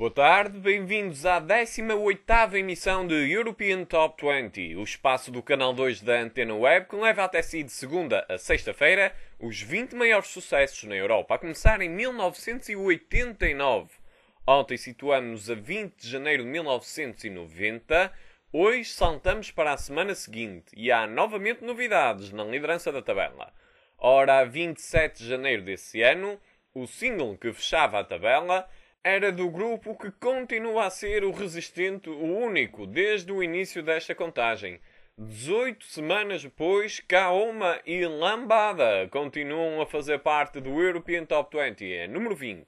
Boa tarde, bem-vindos à 18ª emissão de European Top 20, o espaço do canal 2 da Antena Web que leva até si de segunda a sexta-feira os 20 maiores sucessos na Europa, a começar em 1989. Ontem situamos-nos a 20 de janeiro de 1990, hoje saltamos para a semana seguinte e há novamente novidades na liderança da tabela. Ora, a 27 de janeiro desse ano, o single que fechava a tabela era do grupo que continua a ser o resistente, o único, desde o início desta contagem. 18 semanas depois, Kaoma e Lambada continuam a fazer parte do European Top 20, é número 20.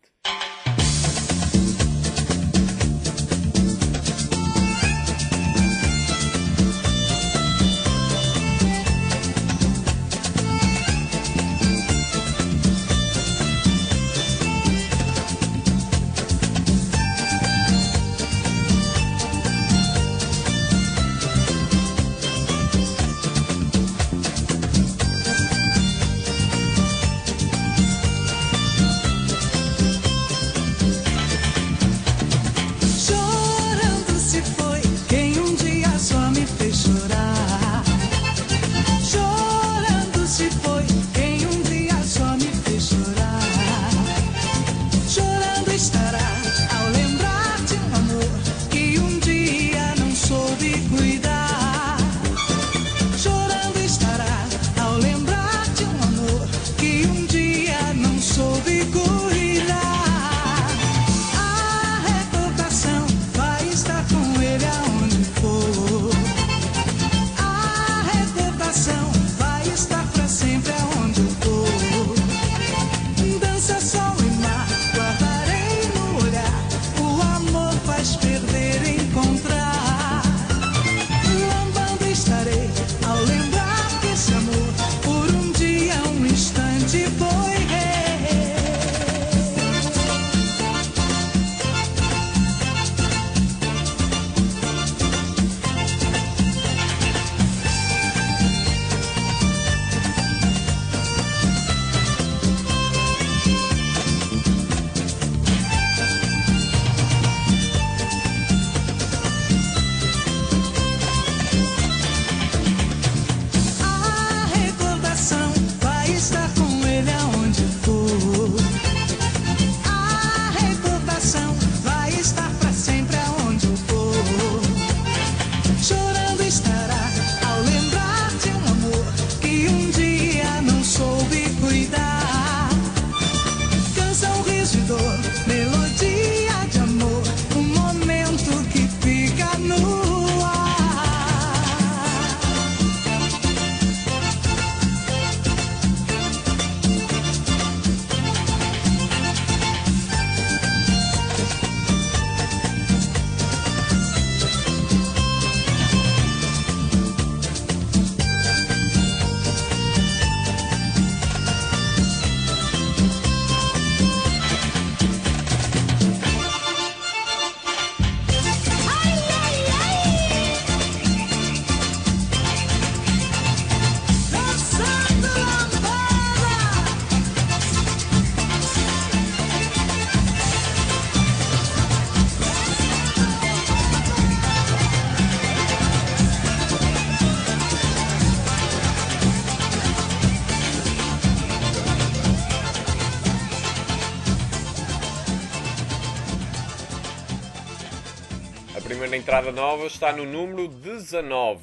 A primeira entrada nova está no número 19,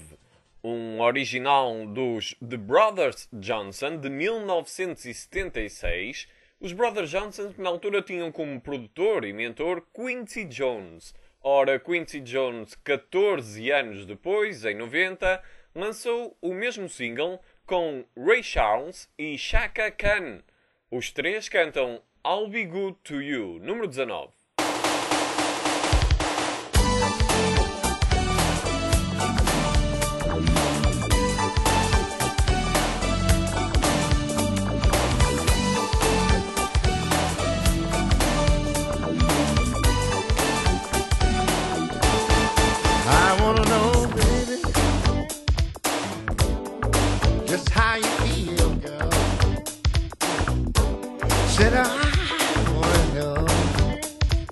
um original dos The Brothers Johnson de 1976. Os Brothers Johnson que na altura tinham como produtor e mentor Quincy Jones. Ora, Quincy Jones, 14 anos depois, em 90, lançou o mesmo single com Ray Charles e Chaka Khan. Os três cantam I'll Be Good To You, número 19. Said I wanna know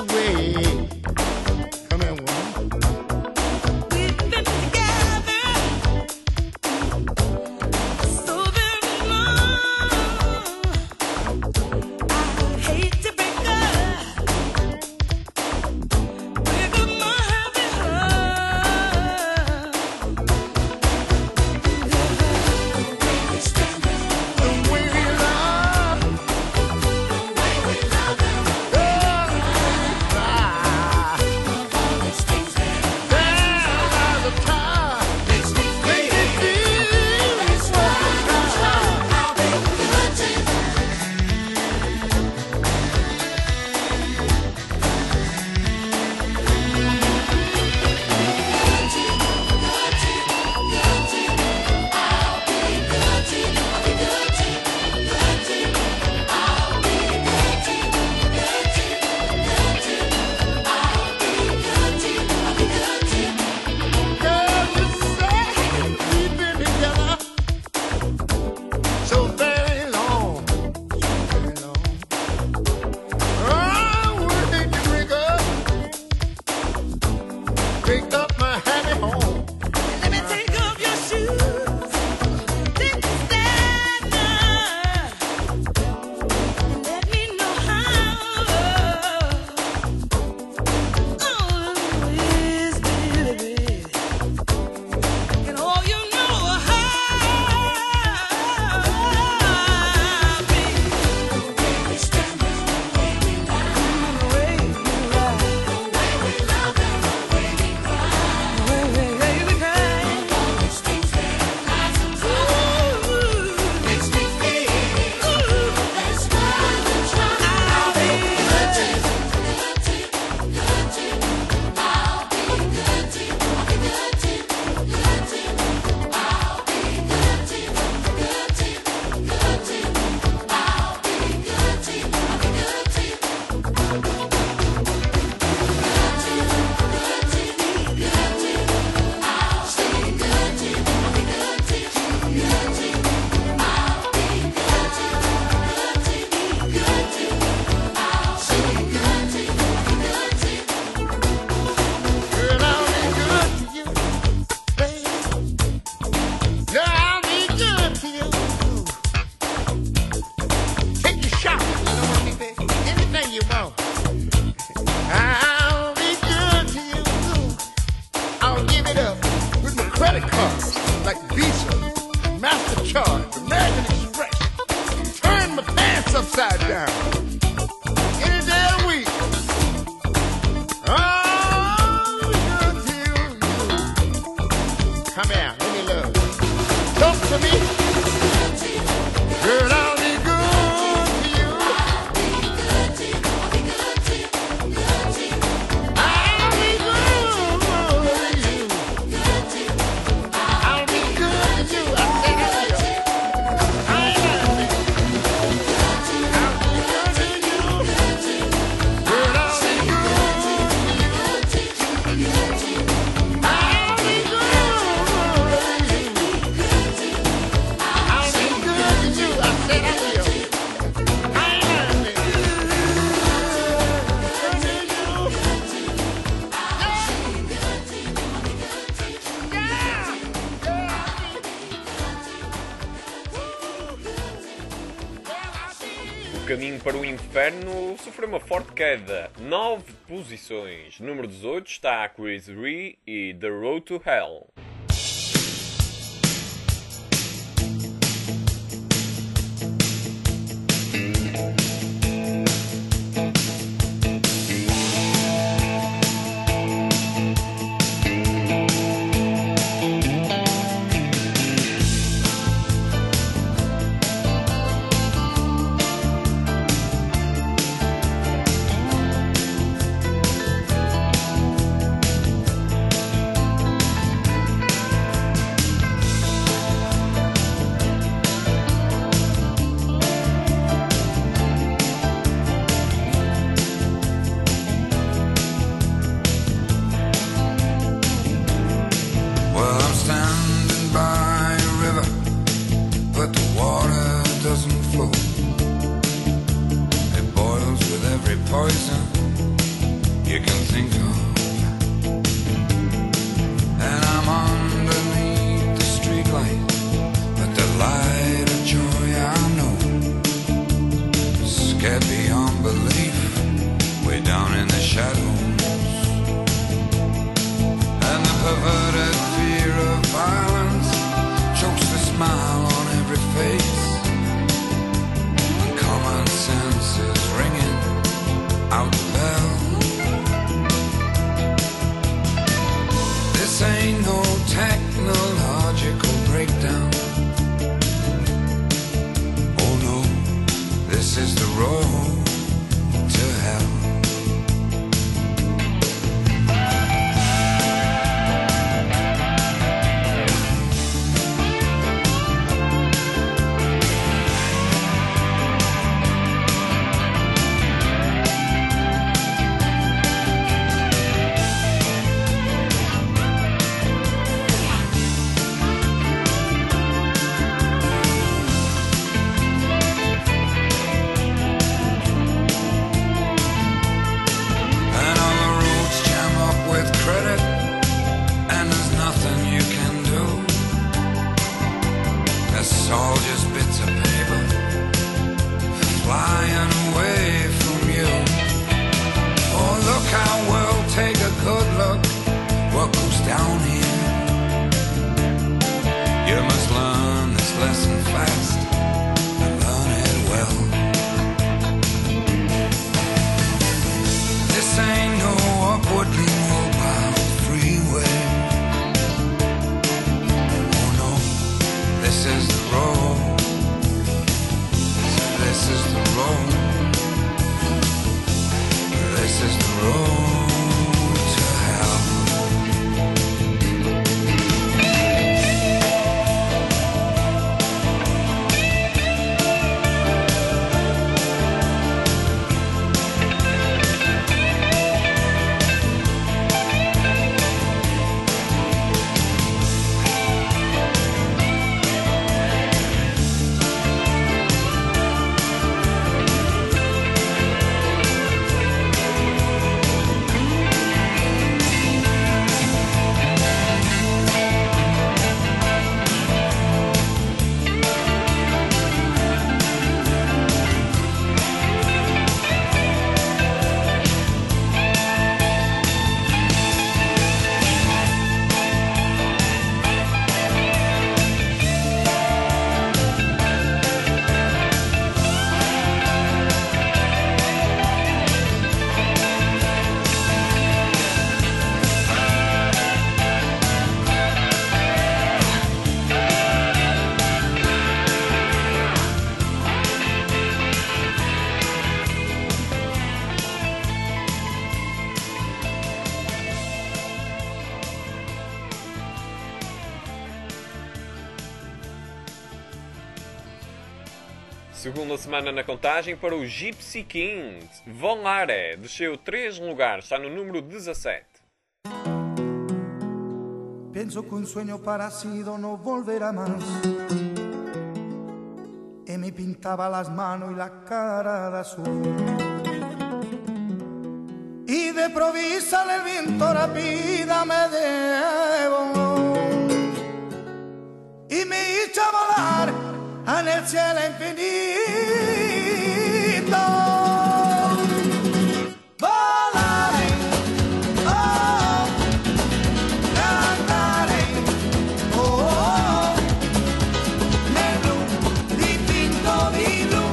O Caminho para o Inferno sofreu uma forte queda, 9 posições. Número 18 está a Chris Rea e The Road to Hell. road to hell. All just bits of paper flying away from you. Oh, look how well, take a good look what goes down here. You must learn this lesson fast and learn it well. This ain't no upwardly mobile freeway. Oh no, this is the road, this is the road, this is the road to hell. Segunda semana na contagem para o Gypsy Kings. Volare desceu 3 lugares, está no número 17. Pienso que un sueño parecido no volverá más. Y me pintaba las manos y la cara de azul. Y de provisa el viento rápida me llevó. Y me hizo volar en el cielo infinito. Volaré, oh, cantaré, oh, oh, nel blu dipinto di blu,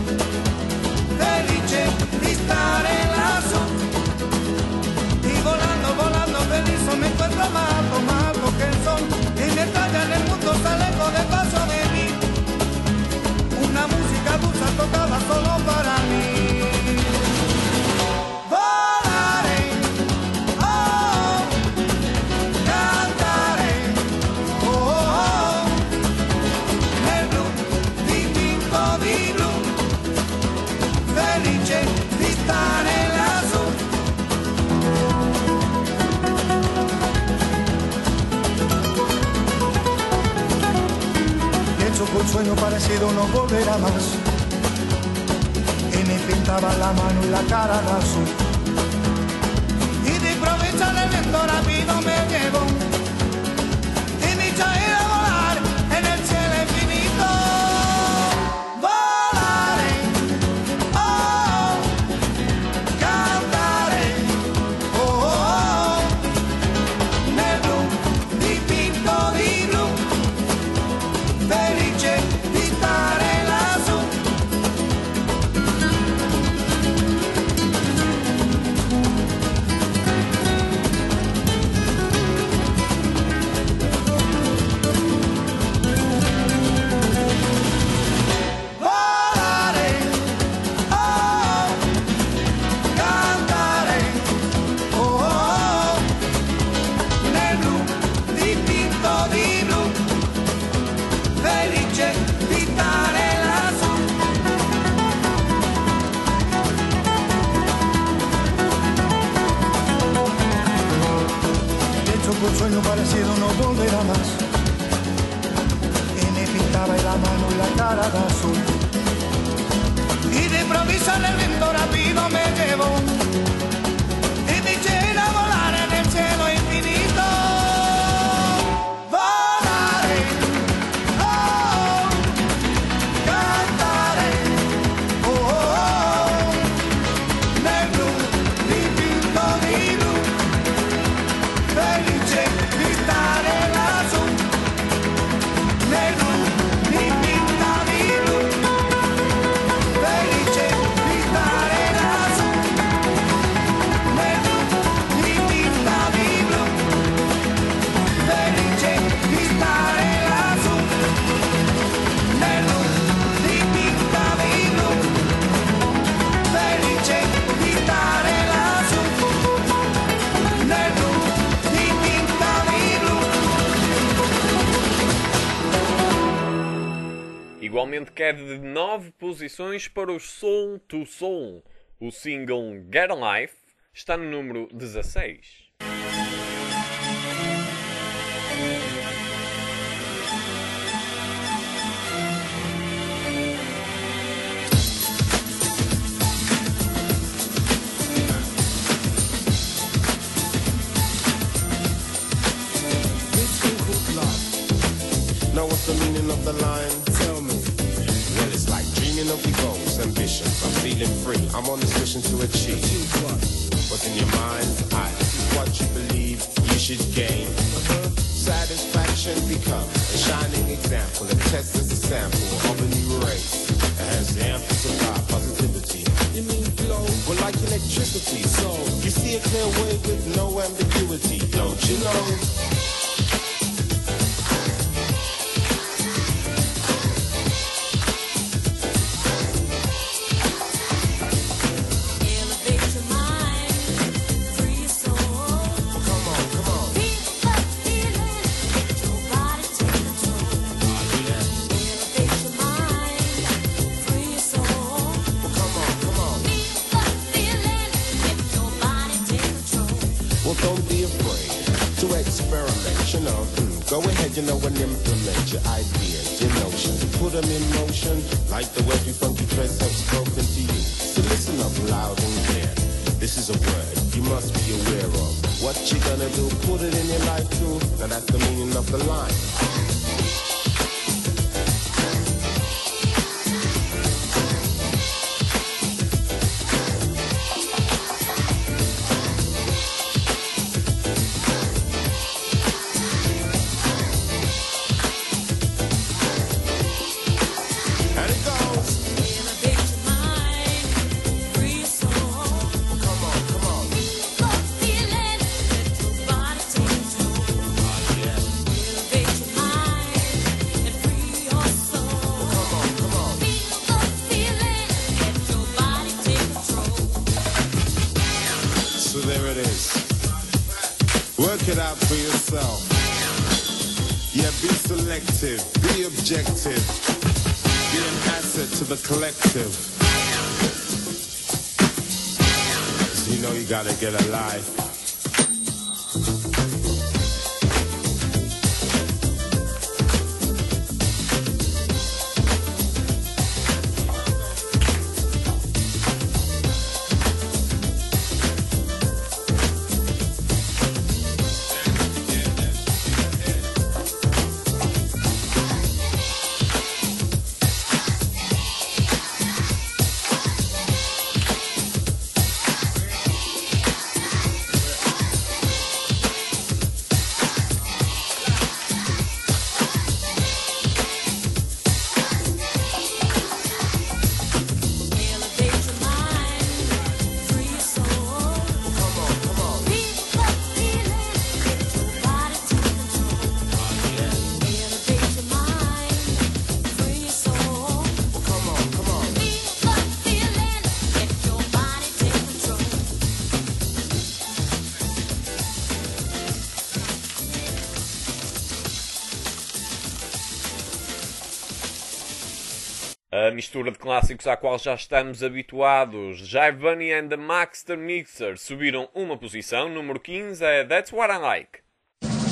felice di stare lassù. Y volando, volando feliz me encuentro más alto que el sol. Y mi estrella en el mundo está lejos del paso de mí. Una música dulce tocada solo para mí. Volaré, oh, cantaré, oh, oh, nel blu dipinto di blu, felice di stare lassù. Pienso que un sueño parecido no volverá más. Y me pintaba la mano y la cara de azul. Y de improviso el viento rápido me llevó. Y me hizo ir a volar en el cielo infinito. Volaré, oh, cantaré, oh, oh, nel blu dipinto di blu, felice di stare lassù. un sueño parecido no volverá más. Y me pintaba la mano y la cara de azul. Y de improviso el viento rápido me llevó. Y me eché a volar en el cielo infinito. Volaré, oh, cantaré, oh, oh, oh. Nel blu dipinto di blu, felice di stare lassù. Nel blu dipinto di blu, felice di stare lassù. Nel blu dipinto di blu, felice di stare lassù. Nel blu dipinto di blu, felice di stare lassù. Nel blu dipinto di blu. Igualmente queda de 9 posições para os Soul to Soul. O single Get a Life está no número 16. This thing called love. Now what's the meaning of the line? Tell me. Well, it's like dreaming of your goals, ambitions. I'm feeling free. I'm on this mission to achieve. What's in your mind? This is what you believe you should gain. Satisfaction become a shining example. A test is a sample of a new race. It has the ample supply positivity. You mean flow? Well, like electricity. So you see a clear way with no ambiguity. Don't you know? Elevate your mind, free your soul. Come on, come on. Feel the feeling, let your body take control. Elevate your mind, free your soul. Come on, come on. Feel the feeling, let your body take control. Well, don't be afraid to experiment, you know. Go ahead, you know, and implement your ideas, your notions. Put them in motion, like the way you funky threads have spoken to you. So listen up loud and clear. This is a word you must be aware of. What you gonna do, put it in your life too. Now that's the meaning of the line. And it goes. Elevate your mind, free your soul. Come on, come on. Feel the feeling, let your body take control. Elevate your mind and free your soul. Come on, come on. Feel the feeling, let your body take control. So there it is. Work it out for yourself. Yeah, be selective, be objective, be an asset to the collective. So you know you gotta get a life. Elevate your mind, free your soul. Come on, come on. Feel the feeling, let your body take control. Elevate your mind, free your soul. Come on, come on. Feel the feeling, let your body take control. A mistura de clássicos à qual já estamos habituados. Jive Bunny and the Maxter Mixer subiram uma posição. Número 15 é That's What I Like.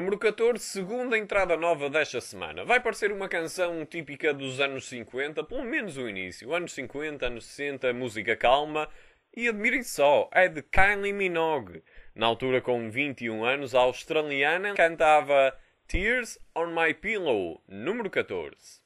número 14, segunda entrada nova desta semana. Vai parecer uma canção típica dos anos 50, pelo menos o início. Anos 50, anos 60, música calma. E admirem só, é de Kylie Minogue. Na altura, com 21 anos, a australiana cantava Tears on My Pillow, número 14.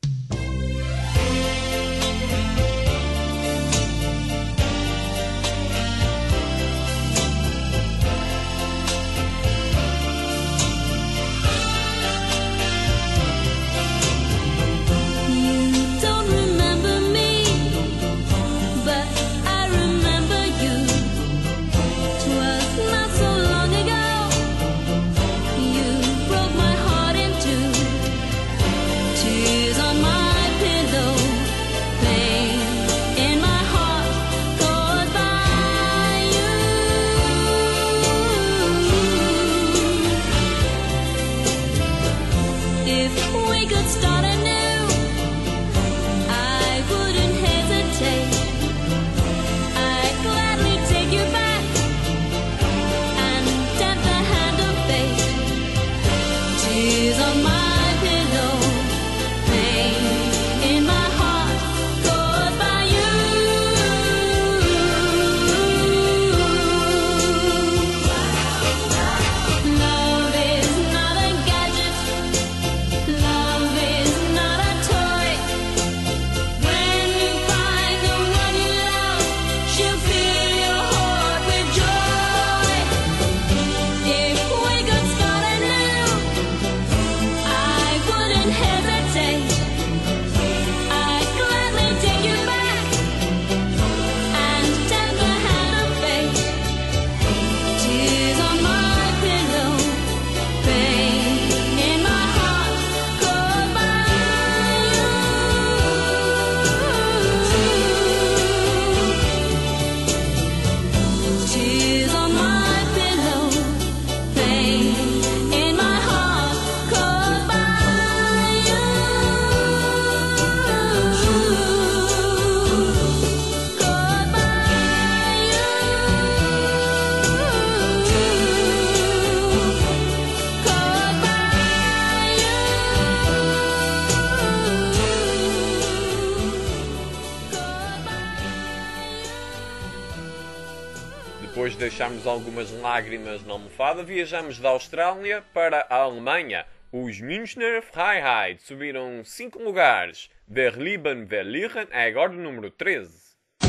You don't remember me, but I remember you. 'Twas not so long ago, you broke my heart in two. Tears on my pillow, pain in my heart caused by you. If we could start anew, I wouldn't hesitate. I'd gladly take you back and tempt the hand of fate. Tears on my pillow, pain in my heart caused by you. Love is not a gadget. Love is not a toy. When you find the one you love, she'll fill your heart with joy. If we could start anew, I wouldn't hesitate. I'd gladly take you back and tempt the hand of fate. Tears on my pillow, pain in my heart caused by you. Tears on my pillow, pain in my heart caused by you. Caused by you. Caused by Depois de deixarmos algumas lágrimas na almofada, viajamos da Austrália para a Alemanha. Os Münchner Freiheit subiram 5 lugares. Der Lieben Verlieren é agora o número 13.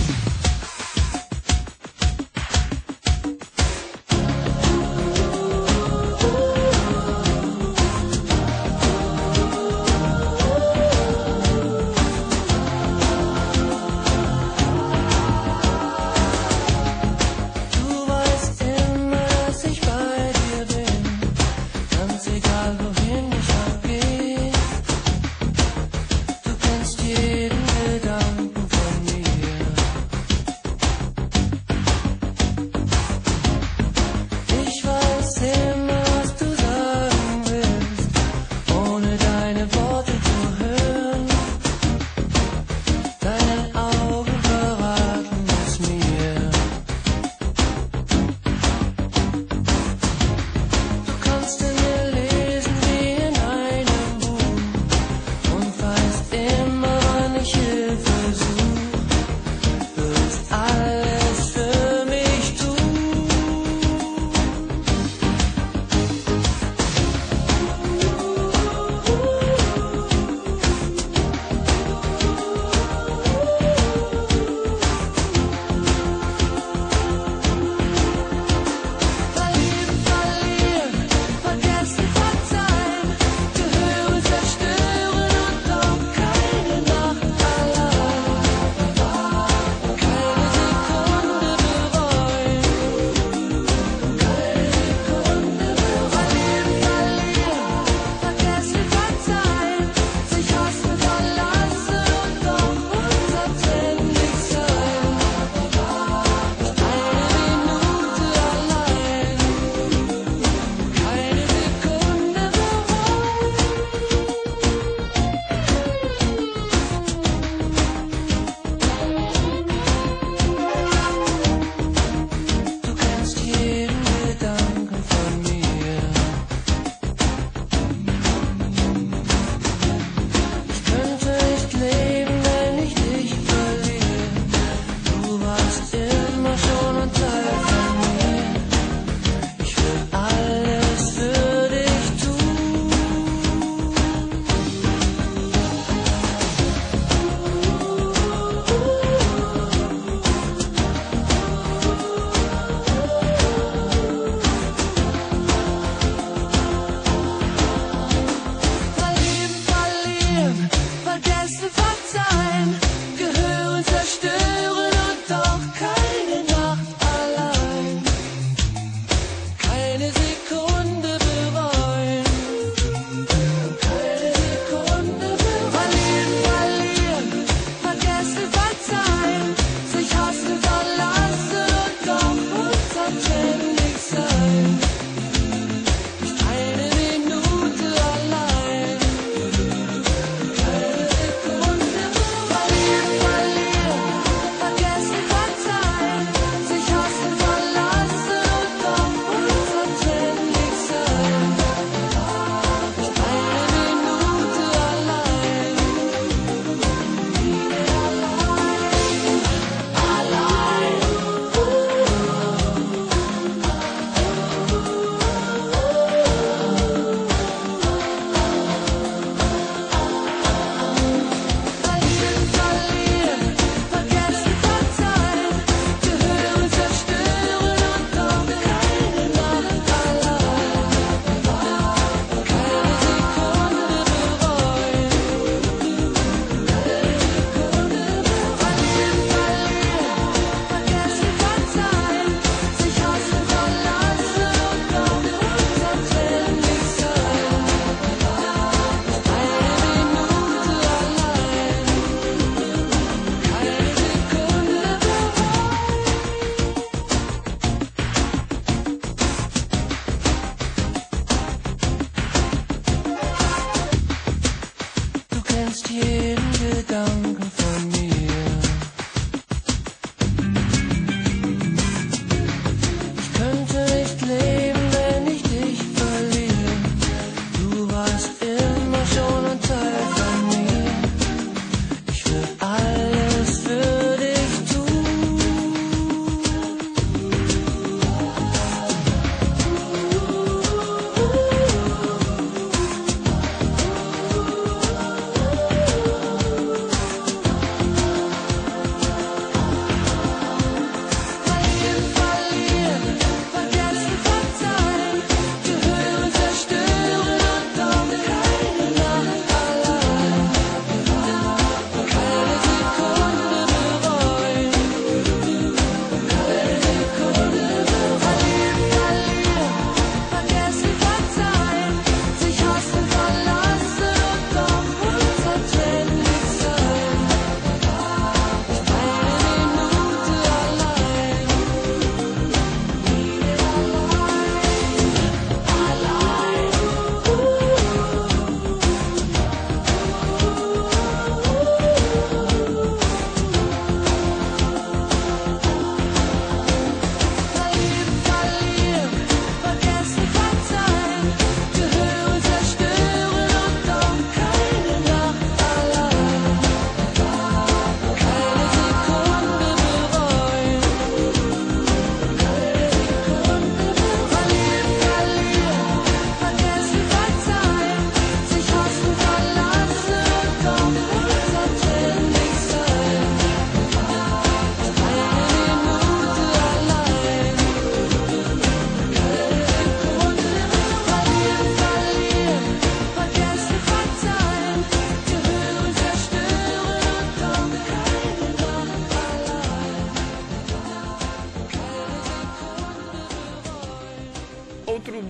Du weißt immer, dass ich bei dir bin, ganz egal wohin ich auch gehe. Du kennst jeden Gedanken von mir.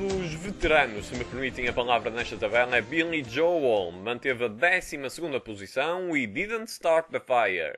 dos veteranos, se me permitem a palavra nesta taberna, é Billy Joel. Manteve a 12ª posição, We Didn't Start the Fire.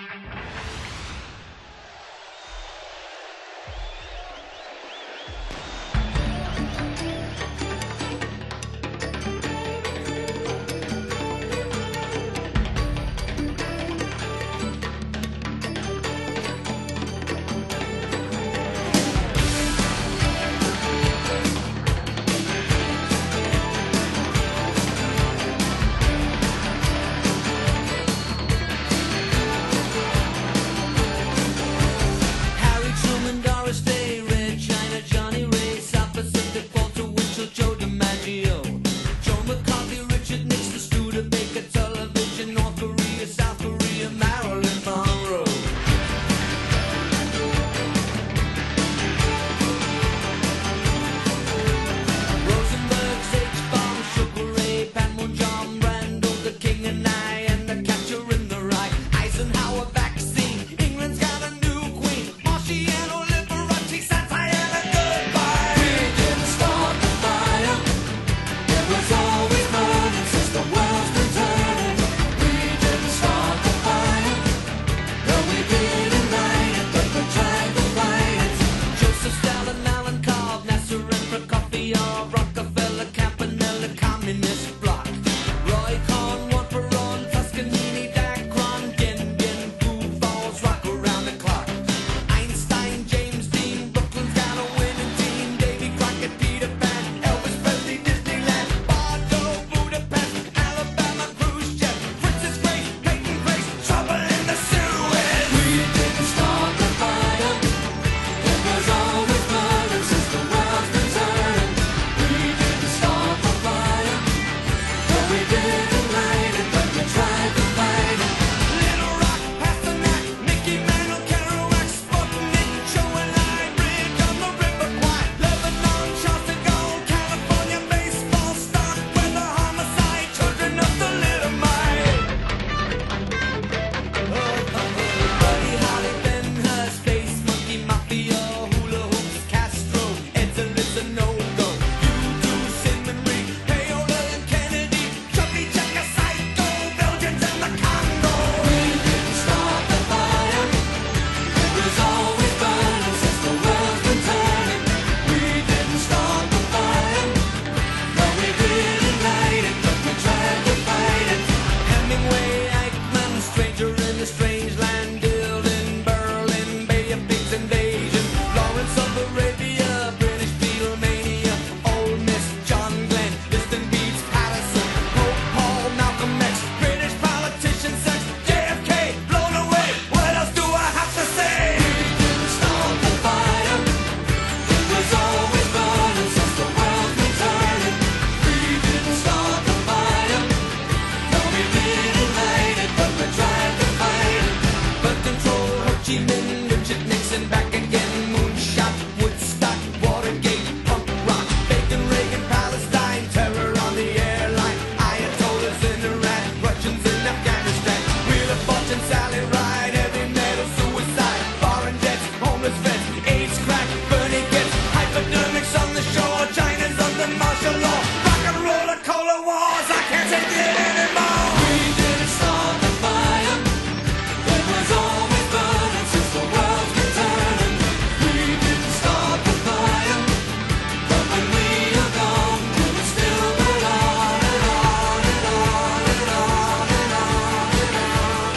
Harry Truman, Doris Day, Red China, Johnny Ray, South Pacific, Walter Winchell, Joe DiMaggio, Joe McCarthy, Richard Nixon, Studebaker, Television, North Korea, South Korea, Marilyn Monroe. Rosenberg, H-Bomb, Sugar Ray, Panmure, John Randall, the King and I, and the Catcher in the Rye, Eisenhower vaccine, England's got a new queen, Marciano, Liberace, Santana, goodbye. We didn't start the fire, it was always burning since the world's been turning. We didn't start the fire, no we didn't light it, but we tried to fight it. Joseph Stalin, Alan Cobb, Nasser and Prokofiev, Rockefeller, Campanella, Communist Bloc, Roy Cohn, One Perón, Toscanini, Dacron, Gendon, Food Falls, rock around the clock. Einstein, James Dean, Brooklyn's got a winning team, Davy Crockett, Peter Pan, Elvis Presley, Disneyland, Bordeaux, Budapest, Alabama, Khrushchev, Princess Grace, Peyton Grace, trouble in the Suez. We didn't start the fire, it was always burning since the world's been turning. We didn't start the fire, no we didn't light it, but we tried to fight it. Little Rock, Pasternak, Mickey Mantle, Kerouac, Sputnik, Joe and I, Bridge on the River Kwai, Lebanon, Charles de Gaulle, California, baseball, stock, weather, homicide, children of the little mile. Buddy Holly, Ben Hur, Space Monkey, Mafia, Hula Hoops, Castro, Edson, Listen, No-Go, U2, Cinnamon Reed, Payola and Kennedy, Chubby Checker, Psycho, Belgians and the Congo. We didn't start the fire, it was always burning since the world's been turning. We didn't start the fire, no we didn't light it, but we tried to fight it. Hemingway, Eichmann, Stranger in a Strange Land, Dylan, Berlin, Bay of Pigs invasion, Lawrence of Arabia, British Beatlemania, Ole Miss, John Glenn, Distant Beats, Patterson, Pope Paul, Malcolm X, British politician, sex, JFK, blown away. What else do I have to say? We didn't start the fire, it was always burning since the world's been turning. We didn't start the fire, no we didn't light it, but we tried to fight it. Birth control, Ho Chi Minh, Richard Nixon, back again, moonshot, Woodstock, Watergate, punk rock, Bacon, Reagan, Palestine, terror on the airline, Ayatollahs in Iran, Russians in Afghanistan, Wheel of Fortune, Sally Ride, heavy metal, suicide, foreign debts, homeless vets, AIDS, crack, Bernie gets, hypodermics on the shore, China's under martial law, rock and roller, cola wars, I can't take it anymore. We didn't start the fire, it was always burning since the world's been turning. We didn't start the fire, but when we are gone, we will still burn on and on and on and on and on and on.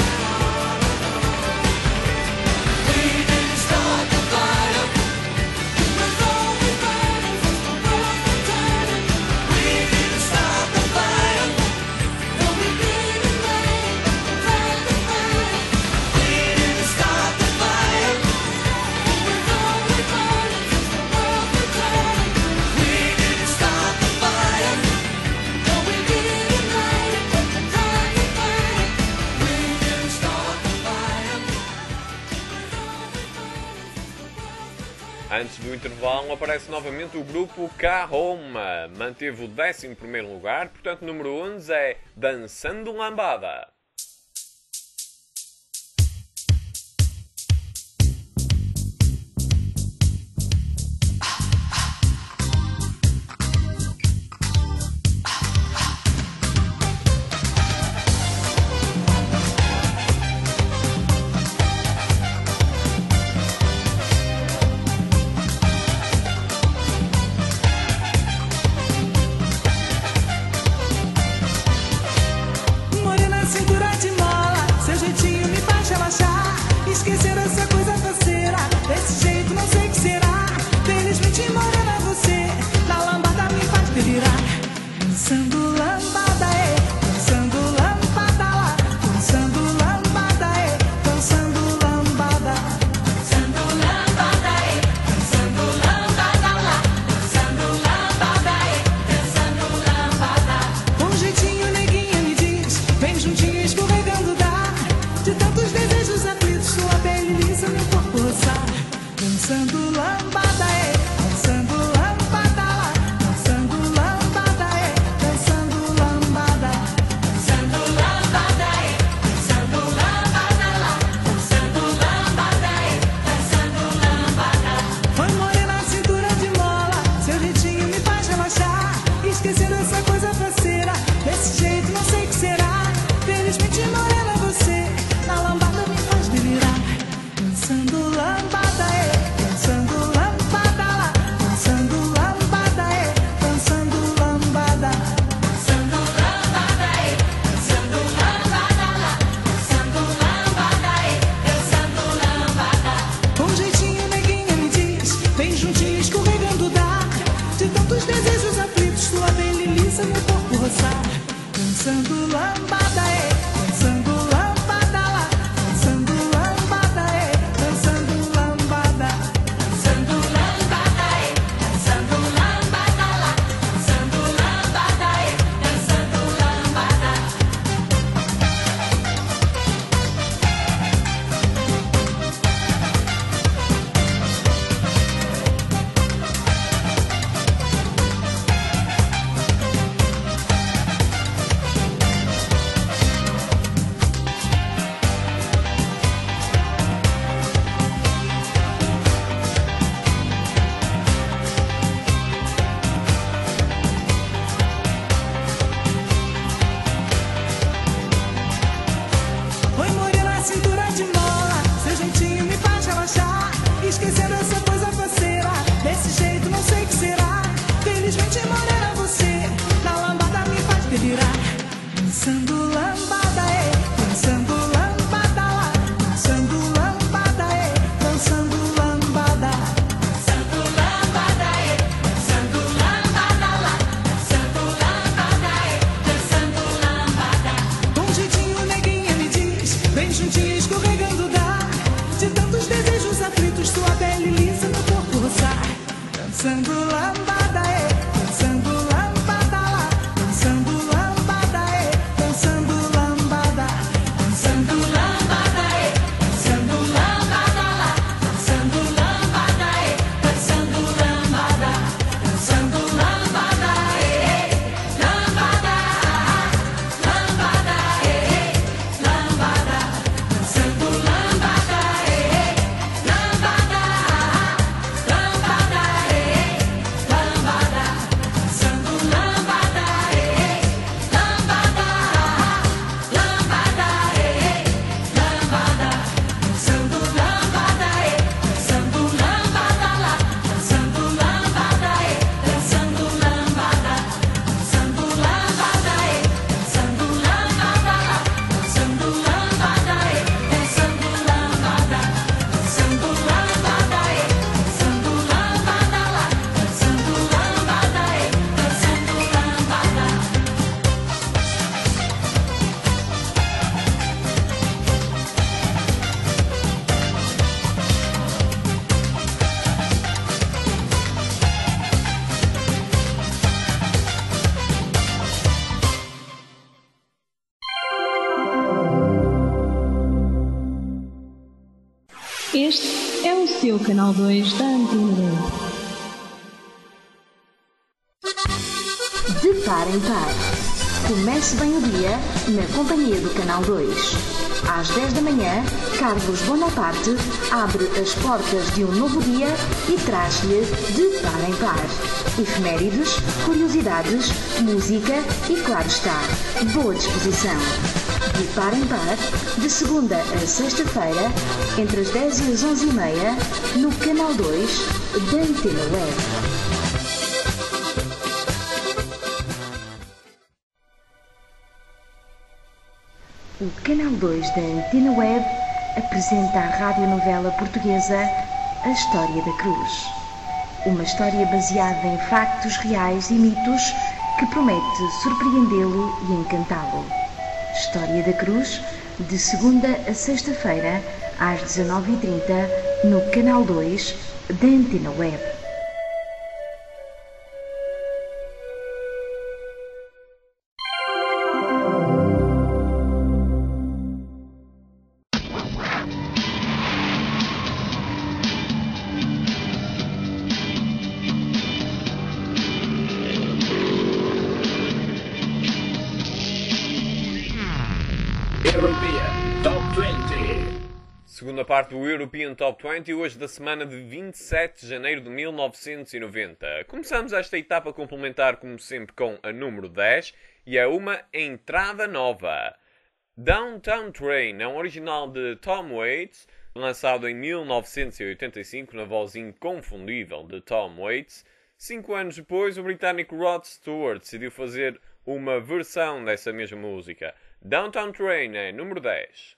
We didn't start the fire, it was always burning since the world's been turning. We didn't start the fire, no we didn't light it, but we tried to fight it. We didn't start the fire, it was always burning since the world's been turning. We didn't start the fire, no we didn't light it, but we tried to fight it. We didn't start the fire, it was always burning since the world's been turning. Antes do intervalo aparece novamente o grupo K-Homa. Manteve o 11º lugar, portanto número 11 é Dançando Lambada. delirar. Dançando lambada, dançando lambada lá. Dançando lambada, dançando lambada. Dançando lambada, dançando lambada lá. Dançando lambada, dançando lambada. Com jeitinho neguinha me diz, vem juntinho escorregando dá. De tantos desejos aflitos, sua pele lisa, meu corpo roçar. Dançando lambada, dançando lambada lá. Dançando lambada, dançando lambada. Dançando lambada, dançando lambada lá. Dançando lambada, dançando lambada. Foi morena na cintura de mola, seu jeitinho me faz relaxar. Esquecendo essa coisa faceira, desse jeito não sei o que será. Felizmente morena você, na lambada me faz delirar. Dançando lambada, dançando lambada lá. Dançando lambada, dançando lambada. Dançando lambada, dançando lambada lá. Dançando lambada, dançando lambada. Com jeitinho neguinha me diz, vem juntinho escorregando dá. De tantos desejos aflitos, sua pele lisa, meu corpo roçar. Dançando lambada, dançando lambada lá. Dançando lambada, dançando lambada. Dançando lambada, dançando lambada lá. Dançando lambada, dançando lambada. Foi morena na cintura de mola, seu jeitinho me faz relaxar. Esquecendo essa coisa faceira, desse jeito não sei o que será. Felizmente morena você, na lambada me faz delirar. Dançando lambada, dançando lambada lá. Dançando lambada, dançando lambada. Dançando lambada, dançando lambada lá. Dançando lambada, dançando lambada. Com jeitinho neguinha me diz, vem juntinho escorregando dá. De tantos desejos aflitos, sua pele lisa, meu corpo roçar. Dançando lambada, dançando lambada lá. Dançando lambada, dançando lambada. Dançando lambada, dançando lambada lá. Dançando lambada, dançando lambada. Dançando lambada, lambada, lambada, lambada. Dançando lambada, lambada, lambada, lambada. Dançando lambada, lambada, lambada, lambada. Dançando lambada, dançando lambada lá. Dançando lambada, dançando lambada. Dançando lambada, dançando lambada lá. Dançando lambada, dançando lambada. Dançando lambada, dançando lambada lá. Dançando lambada, dançando lambada. Este é o seu canal 2 da Antena 2. De par em par. Comece bem o dia na companhia do Canal 2. Às 10 da manhã, Carlos Bonaparte abre as portas de um novo dia e traz-lhe De par em par. Efemérides, curiosidades, música e, claro está, boa disposição. De par em par, de segunda a sexta-feira, entre as 10 e as 11h30, no Canal 2 da Antena Web. O Canal 2 da Antena Web apresenta a radionovela portuguesa A História da Cruz. uma história baseada em factos reais e mitos que promete surpreendê-lo e encantá-lo. História da Cruz, de segunda a sexta-feira, às 19h30, no Canal 2 da Antena Web. European Top 20. Segunda parte do European Top 20, hoje da semana de 27 de janeiro de 1990. Começamos esta etapa complementar, como sempre, com a número 10 e é uma entrada nova. Downtown Train é um original de Tom Waits, lançado em 1985 na voz inconfundível de Tom Waits. 5 anos depois, o britânico Rod Stewart decidiu fazer uma versão dessa mesma música. Downtown Train é número 10.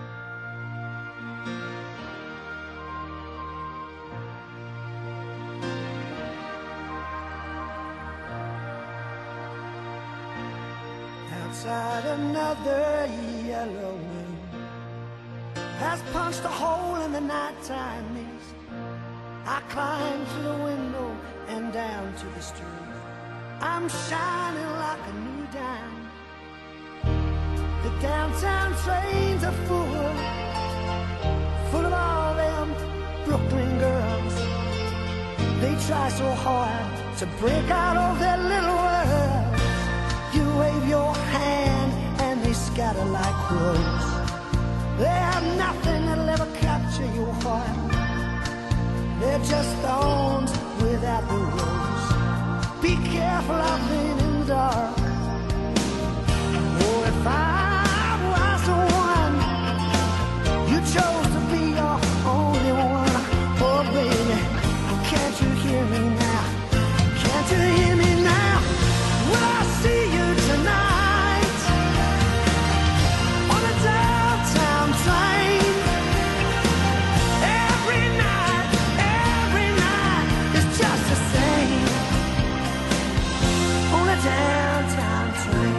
Outside another yellow wind has punched a hole in the nighttime mist. I climb through the window and down to the street. I'm shining like a new dime. The downtown trains are full of all them Brooklyn girls. They try so hard to break out of their little world. You wave your hand and they scatter like crows. They have nothing that'll ever capture your heart. They're just thorns without the rose. Be careful out there in the dark. Oh, if I was the one you chose to be your only one. Oh, baby, can't you hear me now? Can't you hear me now? Will I see you tonight on a downtown train? Every night is just the same on a downtown train.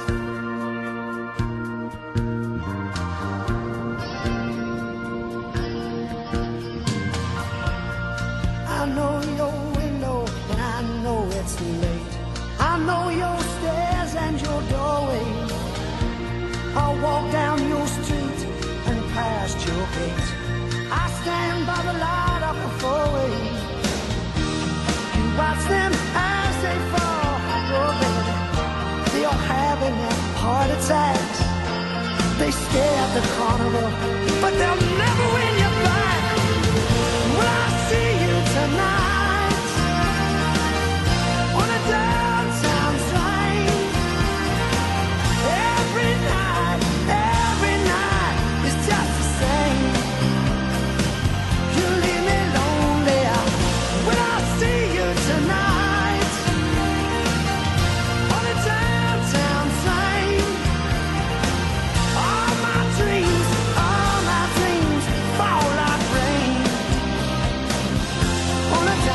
I know your window and I know it's late. I know your stairs and your doorway. I'll walk down your street and past your gate. I stand by the light of the four-way. You watch them as they fall. Oh, baby, they are having their heart attacks. They stare at the carnival, but they'll never win you back. Will I see you tonight on a downtown train? Every night is just the same. You leave me lonely. Will I see you tonight on a downtown train? All my dreams fall like rain on a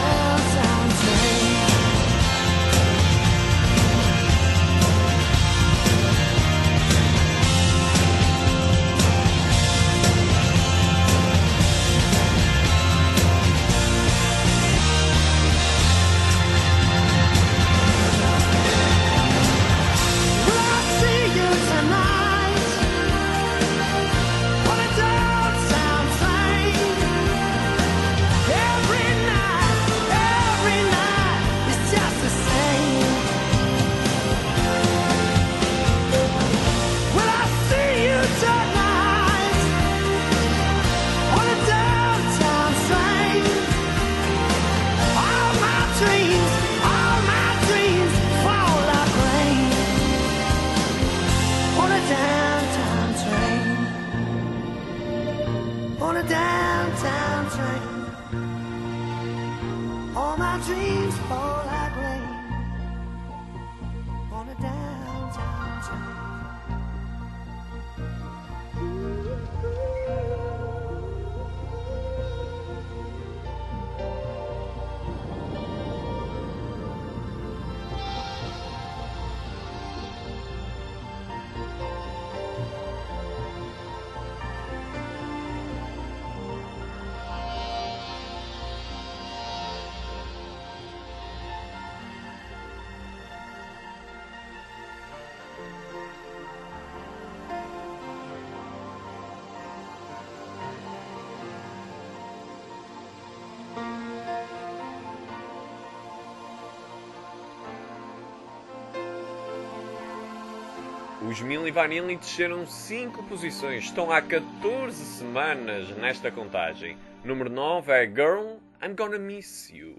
Os Milli Vanilli desceram 5 posições, estão há 14 semanas nesta contagem. Número 9 é Girl, I'm Gonna Miss You.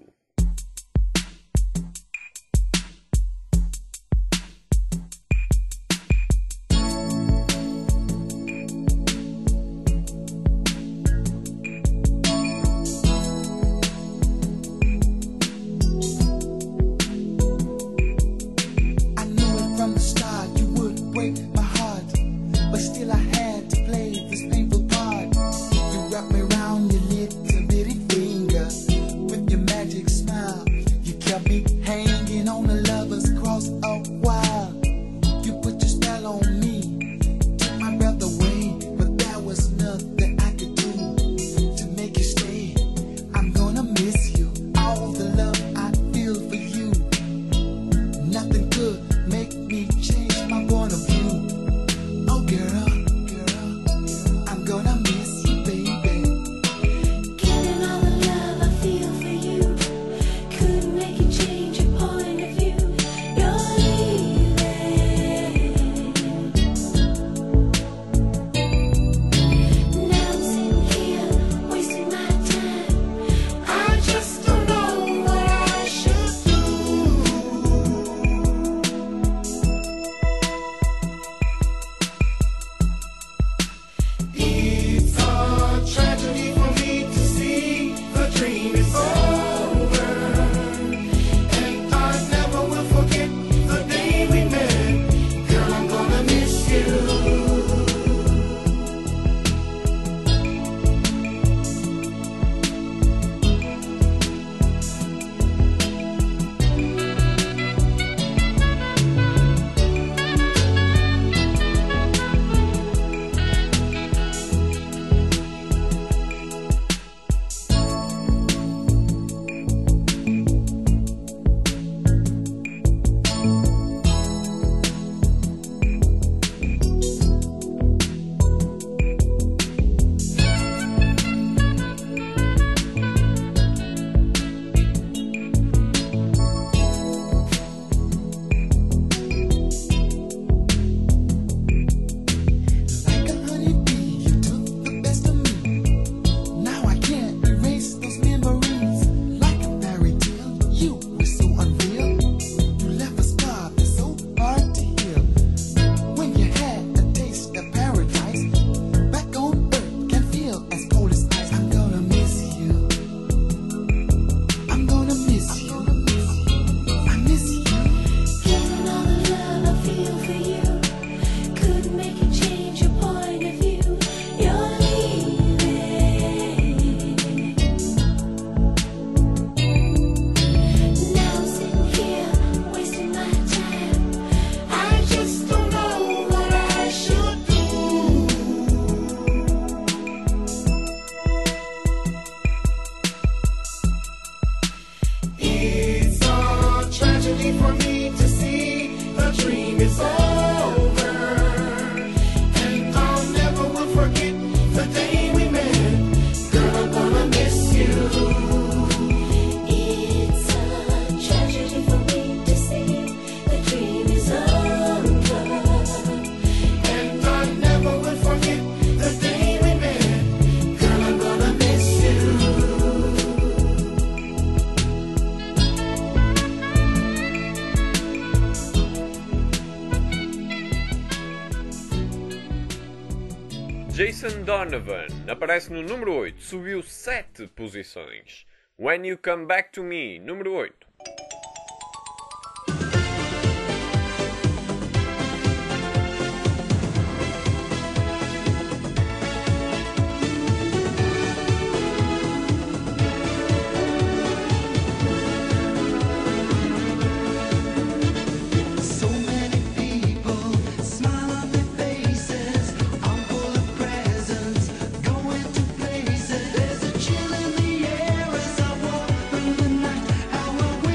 I knew it from the start, you would break my heart. But still I had to play this painful part. You wrapped me around your little bitty finger with your magic smile. You kept me hanging on a lover's cross a while. You put your spell on me, took my breath away. But there was nothing I could do to make you stay. I'm gonna miss you, all the love I feel for you. Nothing could make me change my point of view. Oh girl, I'm gonna miss you, baby. Given all the love I feel for you, couldn't make you change your point of view. You're leaving. Now I'm sitting here wasting my time. I just don't know what I should do. It's a tragedy for me to see the dream is over, and I never will forget the day we met. Girl, I'm gonna miss you. Like a honeybee, you took the best of me. Now I can't erase those memories. Like a fairy tale, you were so unreal. You left a scar that's so hard to heal. When you had a taste of paradise, back on earth can feel as cold as ice. I'm gonna miss you. I'm gonna miss you. I miss you. Given all the love I feel for you, couldn't make you change your point of view. You're leaving. Now I'm sitting here wasting my time. I just don't know what I should do. It's a tragedy for me to see the dream is over, and I'll never will forget the day we met. Girl, I'm gonna miss you. It's a tragedy for me to see the dream is over. And I never will forget the day we met. Girl, I'm gonna miss you. Jason Donovan aparece no número 8, subiu 7 posições. When You Come Back to Me, número 8. So many people smile on their faces. I'm full of presents, going to places. There's a chill in the air as I walk through the night. How I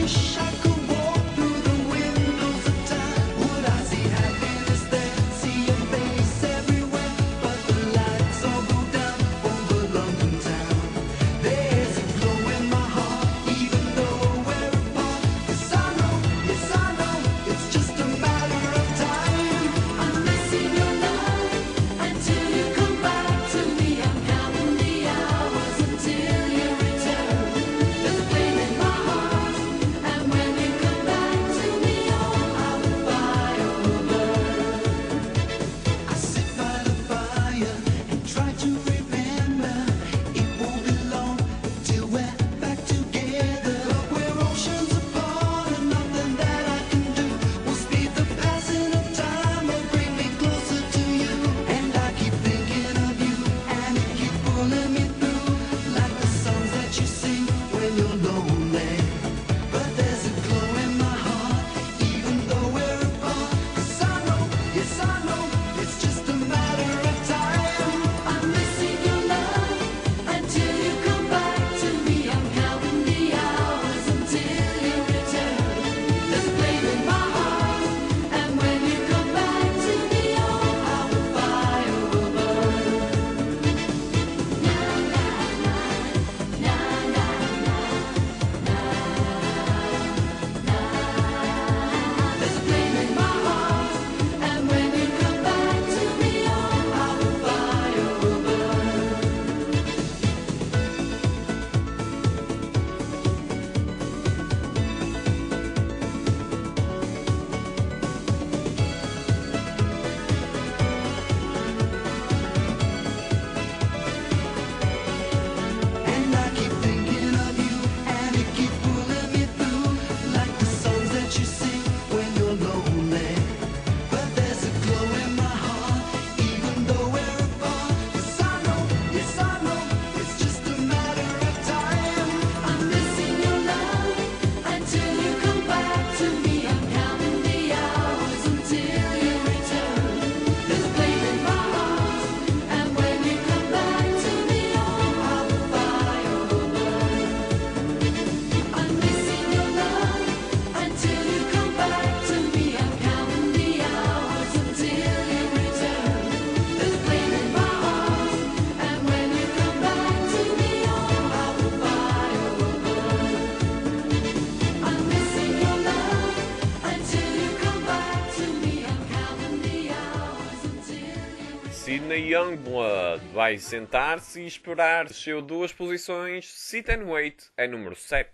Sydney Youngblood vai sentar-se e esperar. Desceu 2 posições. Sit and Wait é número 7.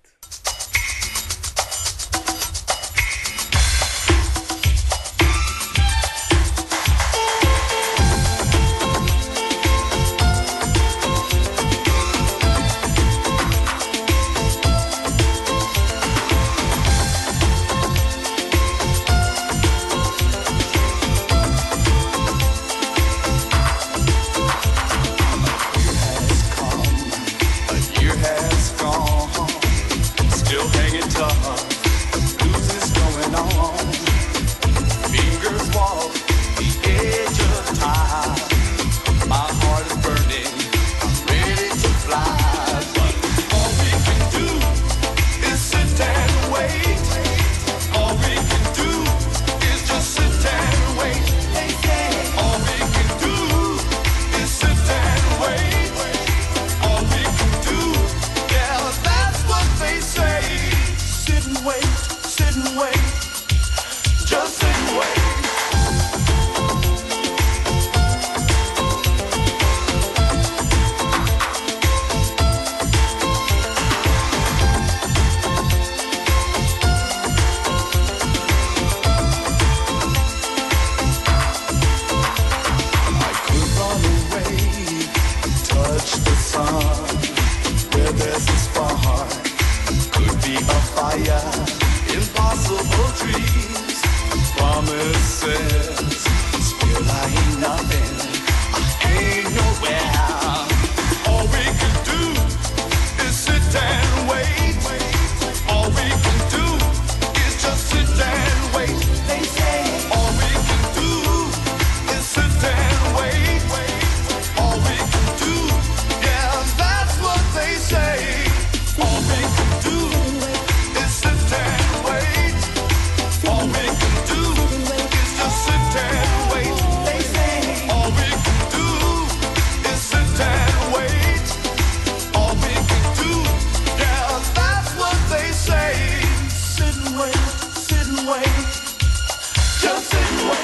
A year has gone, still hanging tough. Blues is going on. Fingers walk the edge of time. My heart is burning. I'm ready to fly, but all we can do is sit and wait. All we can do is just sit and wait. All we can do is sit and wait. All we can do, yeah, that's what they say. Sit and wait, just sit and wait. I could run away, touch the sun. Where there's a spark, could be a fire. Impossible dreams, promises. Still I ain't nothing, I ain't nowhere. All we can do is sit and wait. All we can do is just sit and wait. They say all we can do is sit and wait. All we can do, yeah, that's what they say. All we can do is sit and wait. All we can do is just sit and wait. They say all we can do is sit and wait. All we can do, yeah, that's what they say. Sit and wait, just sit and wait.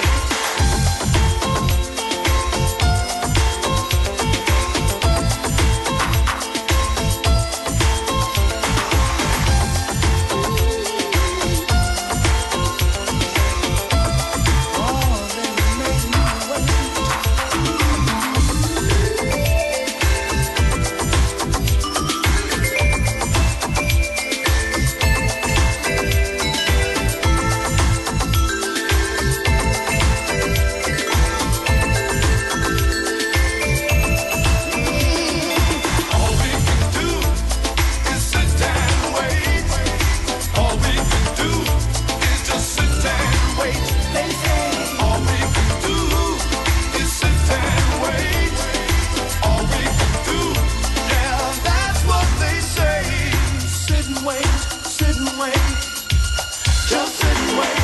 All we can do is sit and wait. All we can do is just sit and wait. They say all we can do is sit and wait. All we can do, yeah, that's what they say. Sit and wait, just sit and wait.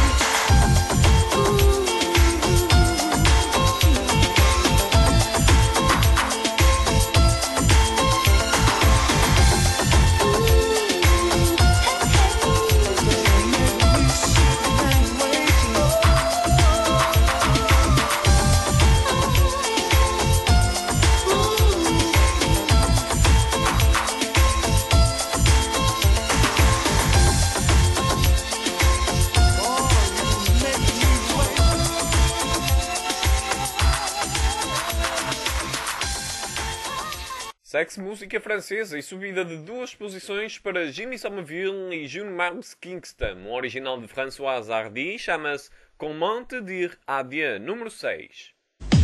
Segue-se música francesa e subida de 2 posições para Jimmy Somerville e Jean-Marc Kingston. O original de Françoise Hardy chama-se Comment te dire adieu, número 6.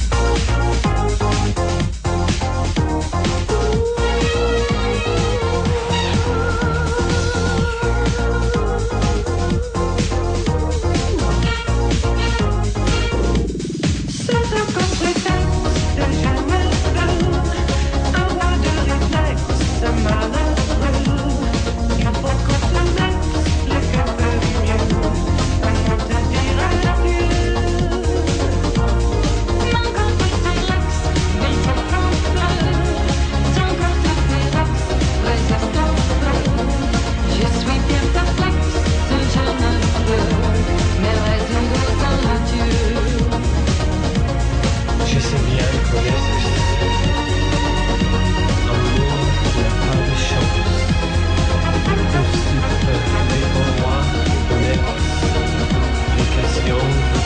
C'est un complexe de jamais un roi de réflexe, de malheureux. Il faut qu'on se laisse le cœur du mieux. Comment te dire adieu? Mon complexe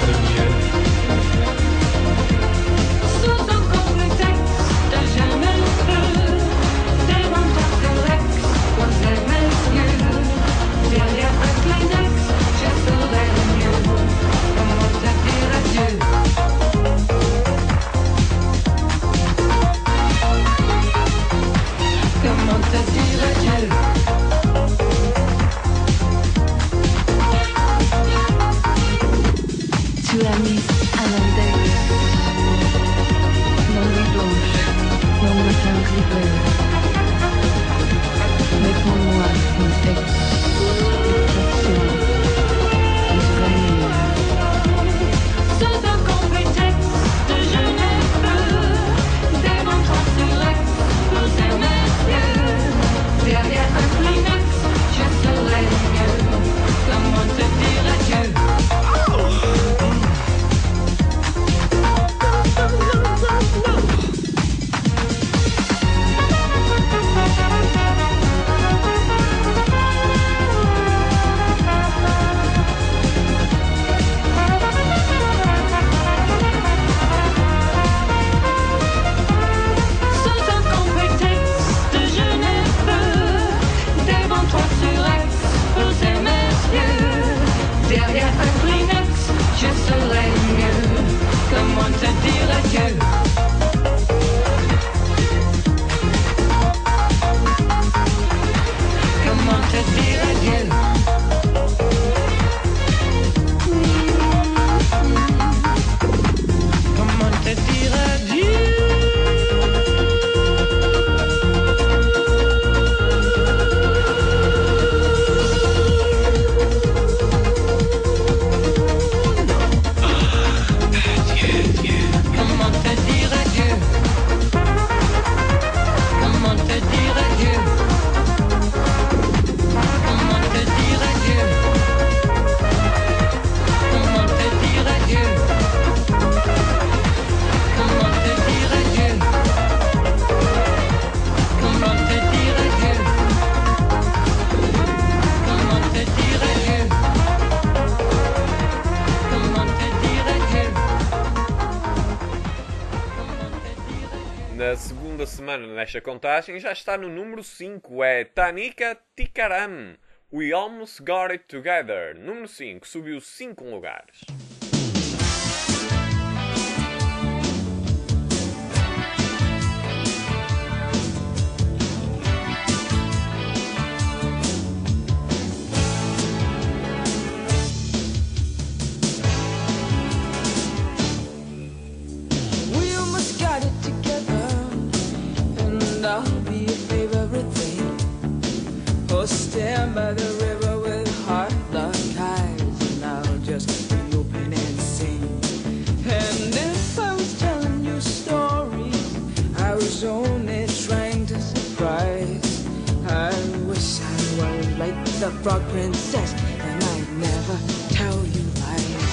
Sous encore le texte, je me veux devant toi Telex, poser mes yeux derrière un Kleenex, je serai le mieux. Comment te dire adieu? Comment te dire adieu? Tu as mis à l'endeuil, dans nuit blanche, dans matin gris bleu. Mais pour moi, une expression israélienne. Sous aucun prétexte, je ne peux devant toi Telex, poser mes yeux derrière un Kleenex, je serai le mieux. Comment te dire adieu? Sans aucun prétexte, je ne peux devant toi Telex, poser mes yeux derrière un Kleenex, je serai mieux. Comment te dire adieu? Comment te dire adieu? Comment te dire adieu? Comment te dire adieu? Comment te dire adieu? Comment te dire adieu? Comment te dire adieu? Comment te dire adieu? Comment te dire adieu? Comment te dire adieu? Comment te dire adieu? Na segunda semana nesta contagem já está no número 5, é Tanika Tikaram, We Almost Got It Together. Número 5, subiu 5 lugares. We almost got it together, and I'll be your favorite thing. Or stand by the river with hard luck eyes, and I'll just be open and sing. And if I was telling you stories, I was only trying to surprise. I wish I was like the frog princess, and I'd never tell you lies.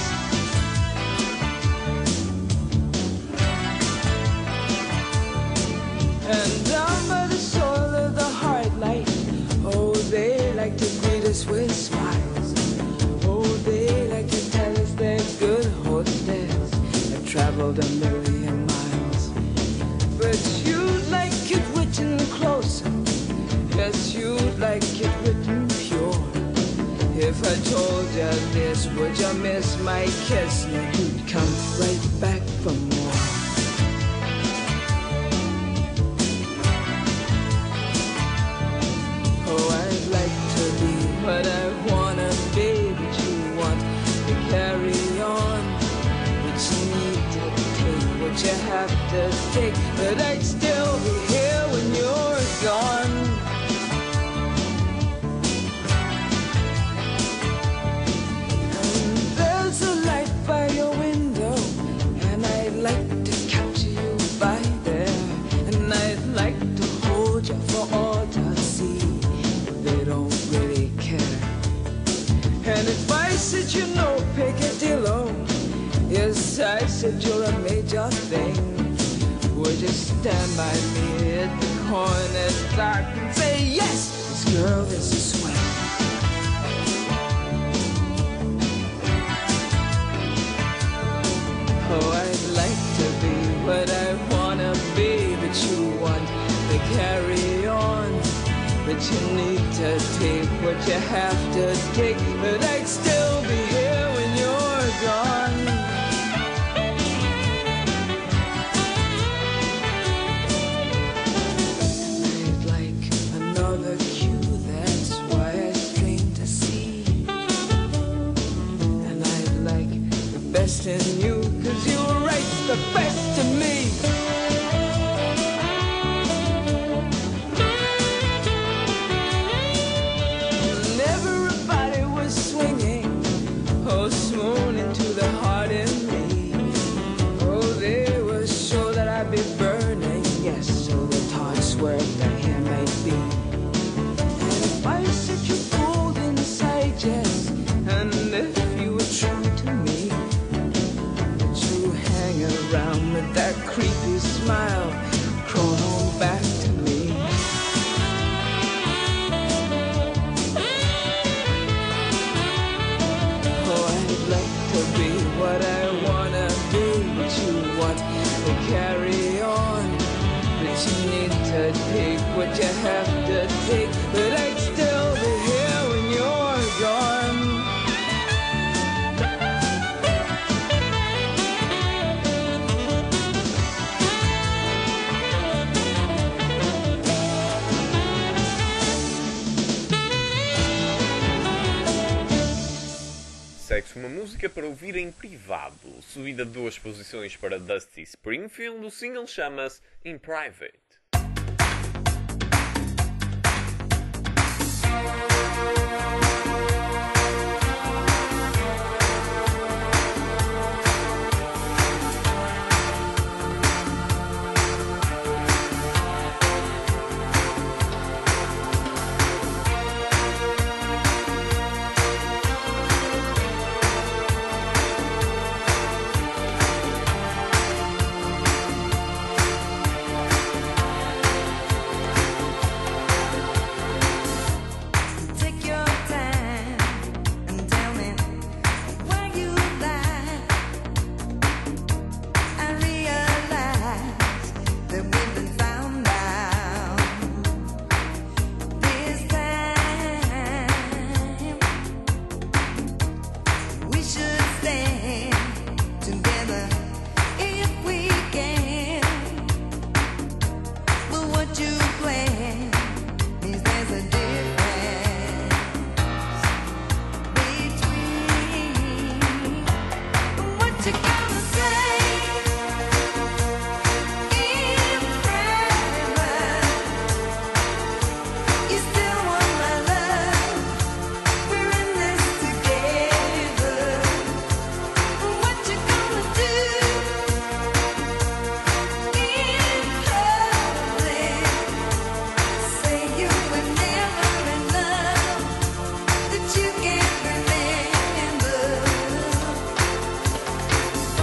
And down by the soil of the hard light, oh, they like to greet us with smiles. Oh, they like to tell us they're good hostess that traveled a million miles. But you'd like it written closer, yes, you'd like it written pure. If I told you this, would you miss my kiss? No, you'd come right back for more. Oh, I'd like to be what I wanna be, but you want to carry on. But you need to take what you have to take, but I'd still be here when you're gone. And there's a light by your window, and I'd like to capture you by there, and I'd like to hold you for all to see. They don't really care. And if I said you know Picadillo, yes, I said you're a major thing, would you stand by me at the corner dark and say, yes, this girl is a swing. Oh, I'd like to be what I wanna be, but you want to carry on. But you need to take what you have to take, but I'd still be here when you're gone. I'd like another cue, that's why I strain to see. And I'd like the best in you, 'cause you write the best to me. And everybody was swinging, oh, swooning to the heart in me. Oh, they were sure that I'd be burning, yes, so the thoughts were that here might be. And if I set you cold inside, yes, and if you were true to me, would you hang around with that creepy smile, crawl on back to me? Oh, I'd like to be what I wanna be, but you want to carry on. But you need to take what you have to take, but I'd still be here when you're gone. Segue-se uma música para ouvir em privado, subida de 2 posições para Dusty Springfield. O single chama-se In Private. Take your time and tell me where you lie. I realize that we've been found out. This time we should stand together if we can. But what you plan means there's a difference between what you gonna say in private. You still want my love. We're in this together. What you gonna do in public? Say you were never in love, that you can't remember.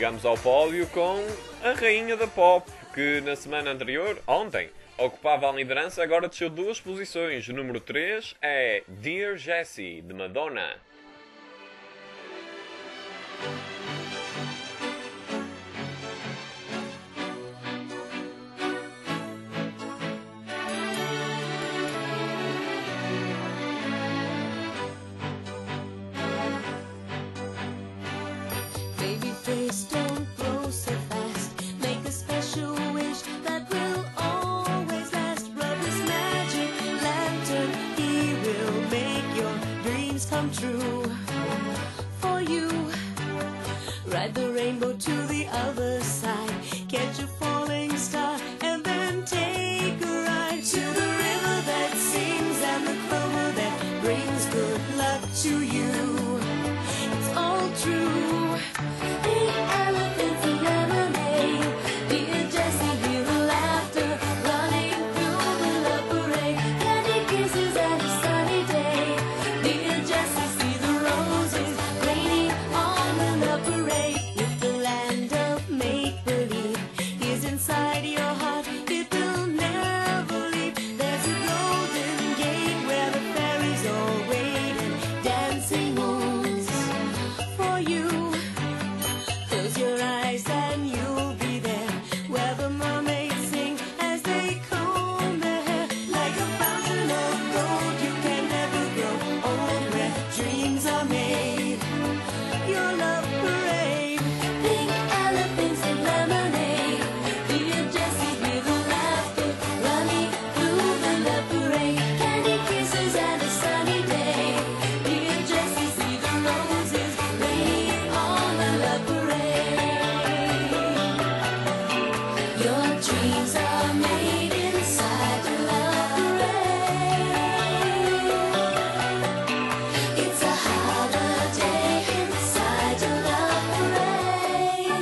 chegamos ao pódio com a rainha da pop, que na semana anterior, ontem, ocupava a liderança, agora desceu 2 posições. O número 3 é Dear Jessie, de Madonna. Baby face, don't grow so fast. Make a special wish that will always last. Rub this magic lantern, he will make your dreams come true. For you, ride the rainbow to the other side. Catch a falling star and then take a ride to the river that sings and the clover that brings good luck to you. It's all true. Big elephants and lemonade. Dear Jessie, hear the laughter running through the love parade. Candy kisses and a sunny day. Dear Jessie, see the roses raining on the love parade. If the land of make-believe is inside your heart, it will never leave. There's a golden gate where the fairies all wait and dancing moons for you. Close your eyes and you'll be there, where the mermaids sing as they comb their hair. Like a fountain of gold, you can never grow old, where dreams are made. Your love parade, pink elephants and lemonade. Dear Jessie, hear the laughter running through the love parade. Candy kisses and a sunny day. Dear Jessie, see the roses raining on the love parade. Your dreams are made inside the love parade. It's a holiday inside your love parade.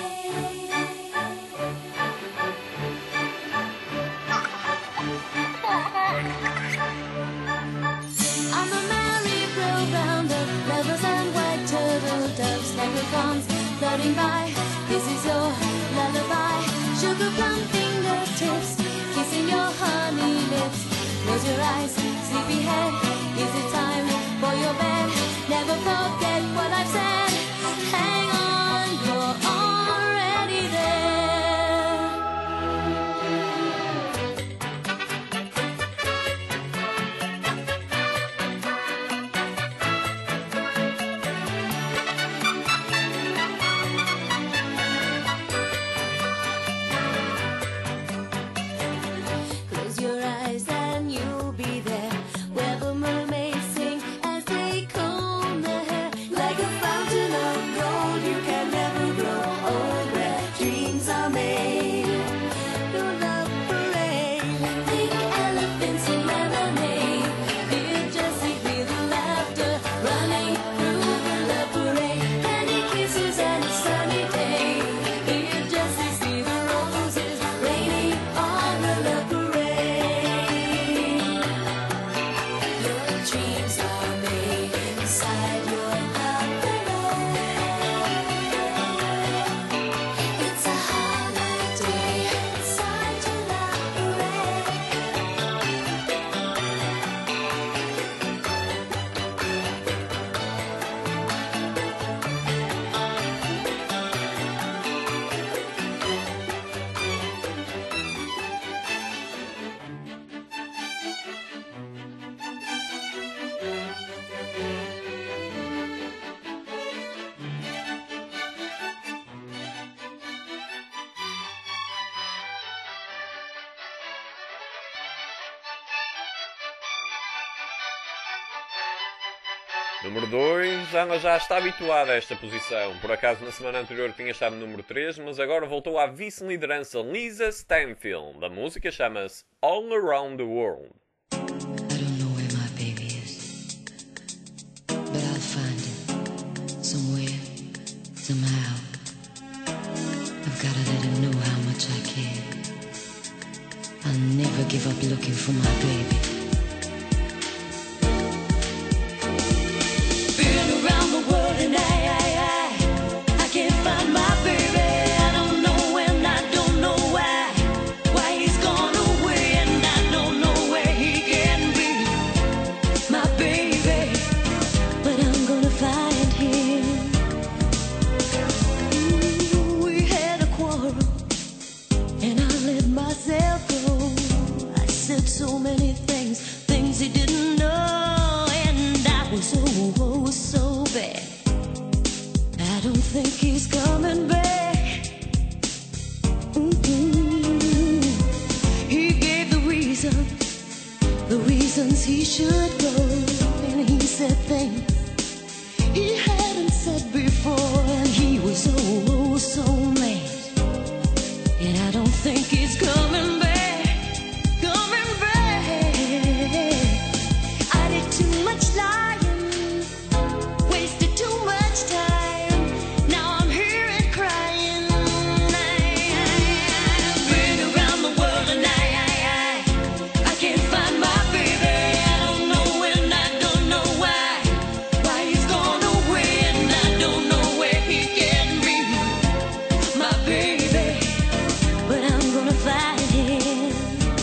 On the merry-go round of lovers and white turtle doves, leprechauns floating by. This is your lullaby. Sugar plum fingertips, kissing your honey lips. Close your eyes, sleepyhead. Is it time for your bed? Never forget what I've said. Hang on, you're already there. Close your eyes and you'll be there, where the mermaids sing as they comb their hair. Like a fountain of gold, you can never grow old, where dreams are made. Your love parade, pink elephants and lemonade. Dear Jessie, hear the laughter running through the love parade. Candy kisses and a sunny day. Dear Jessie, see the roses raining on the love parade. Your dreams are made inside your love parade. It's a holiday inside your love parade. Número 2, ela já está habituada a esta posição. Por acaso, na semana anterior tinha estado no número 3, mas agora voltou à vice-liderança Lisa Stanfield. A música chama-se All Around the World. I don't know where my baby is, but I'll find him somewhere, somehow. I've gotta let him know how much I care. I'll never give up looking for my baby. Been around the world and I can't find my baby. places he should go, and he said things he hadn't said before, and he was oh so mad. And I don't think he's coming back, coming back. I did too much lying, wasted too much time. Now I'm here and crying. I've been around the world and I can't find my baby. I don't know when, I don't know why he's gone away, and I don't know where he can be, my baby. But I'm gonna find him.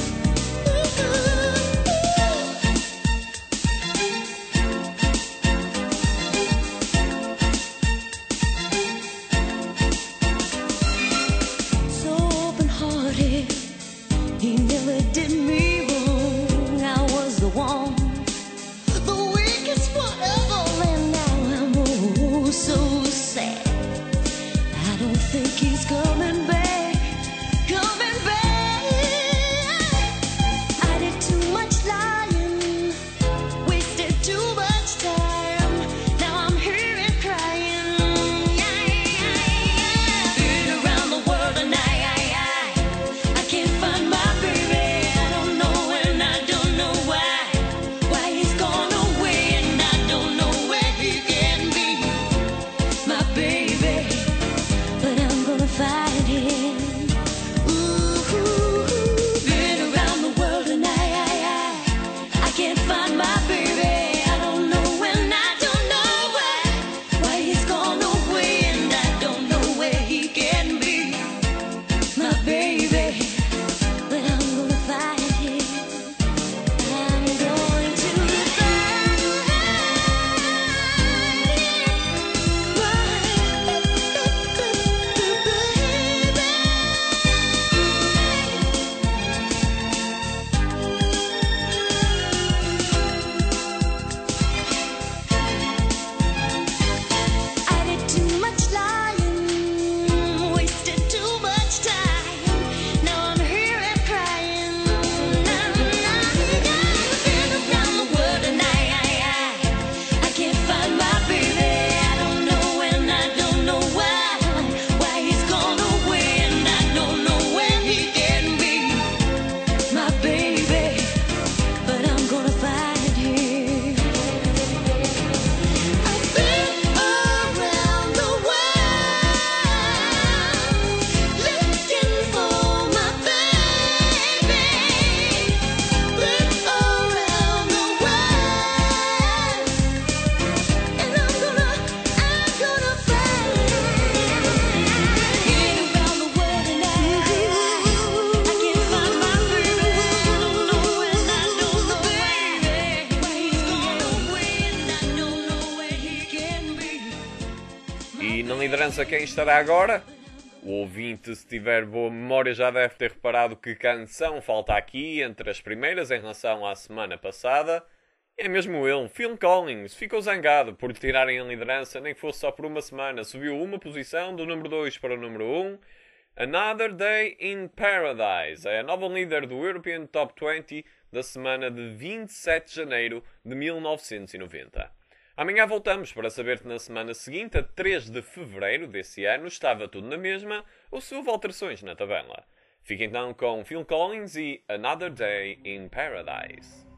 So open-hearted, he never did me wrong. I was the one, the weakest one of all, and now I'm oh so sad. I don't think he's coming back, coming back. I did too much lying, wasted too much time. Now I'm here and crying. Been around the world and I can't find my baby. I don't know and I don't know why he's gone away, and I don't know where he can be, my baby. But I'm gonna find him. Ooh, been around the world and I can't find my baby. I don't know and I don't know why he's gone away, and I don't know where he can be, my baby. But I'm gonna find him. I'm going to find I did too much lying, wasted too much time. Now I'm here and crying. Been around the world and I can't find my baby. I don't know and I don't know why he's gone away, and I don't know where he can be, my baby. But I'm gonna find him. I've been around the world looking for my baby. Been around the world, and I'm gonna find him. Been around the world and I can't find my baby. I don't know and I don't know why he's gone away, and I don't know where he can be. E na liderança quem estará agora? O ouvinte, se tiver boa memória, já deve ter reparado que canção falta aqui entre as primeiras em relação à semana passada. É mesmo ele, Phil Collins, ficou zangado por tirarem a liderança, nem que fosse só por uma semana. Subiu uma posição do número 2 para o número 1. Another Day in Paradise é a nova líder do European Top 20 da semana de 27 de janeiro de 1990. Amanhã voltamos para saber que na semana seguinte, a 3 de fevereiro desse ano, estava tudo na mesma ou se houve alterações na tabela. Fique então com Phil Collins e Another Day in Paradise.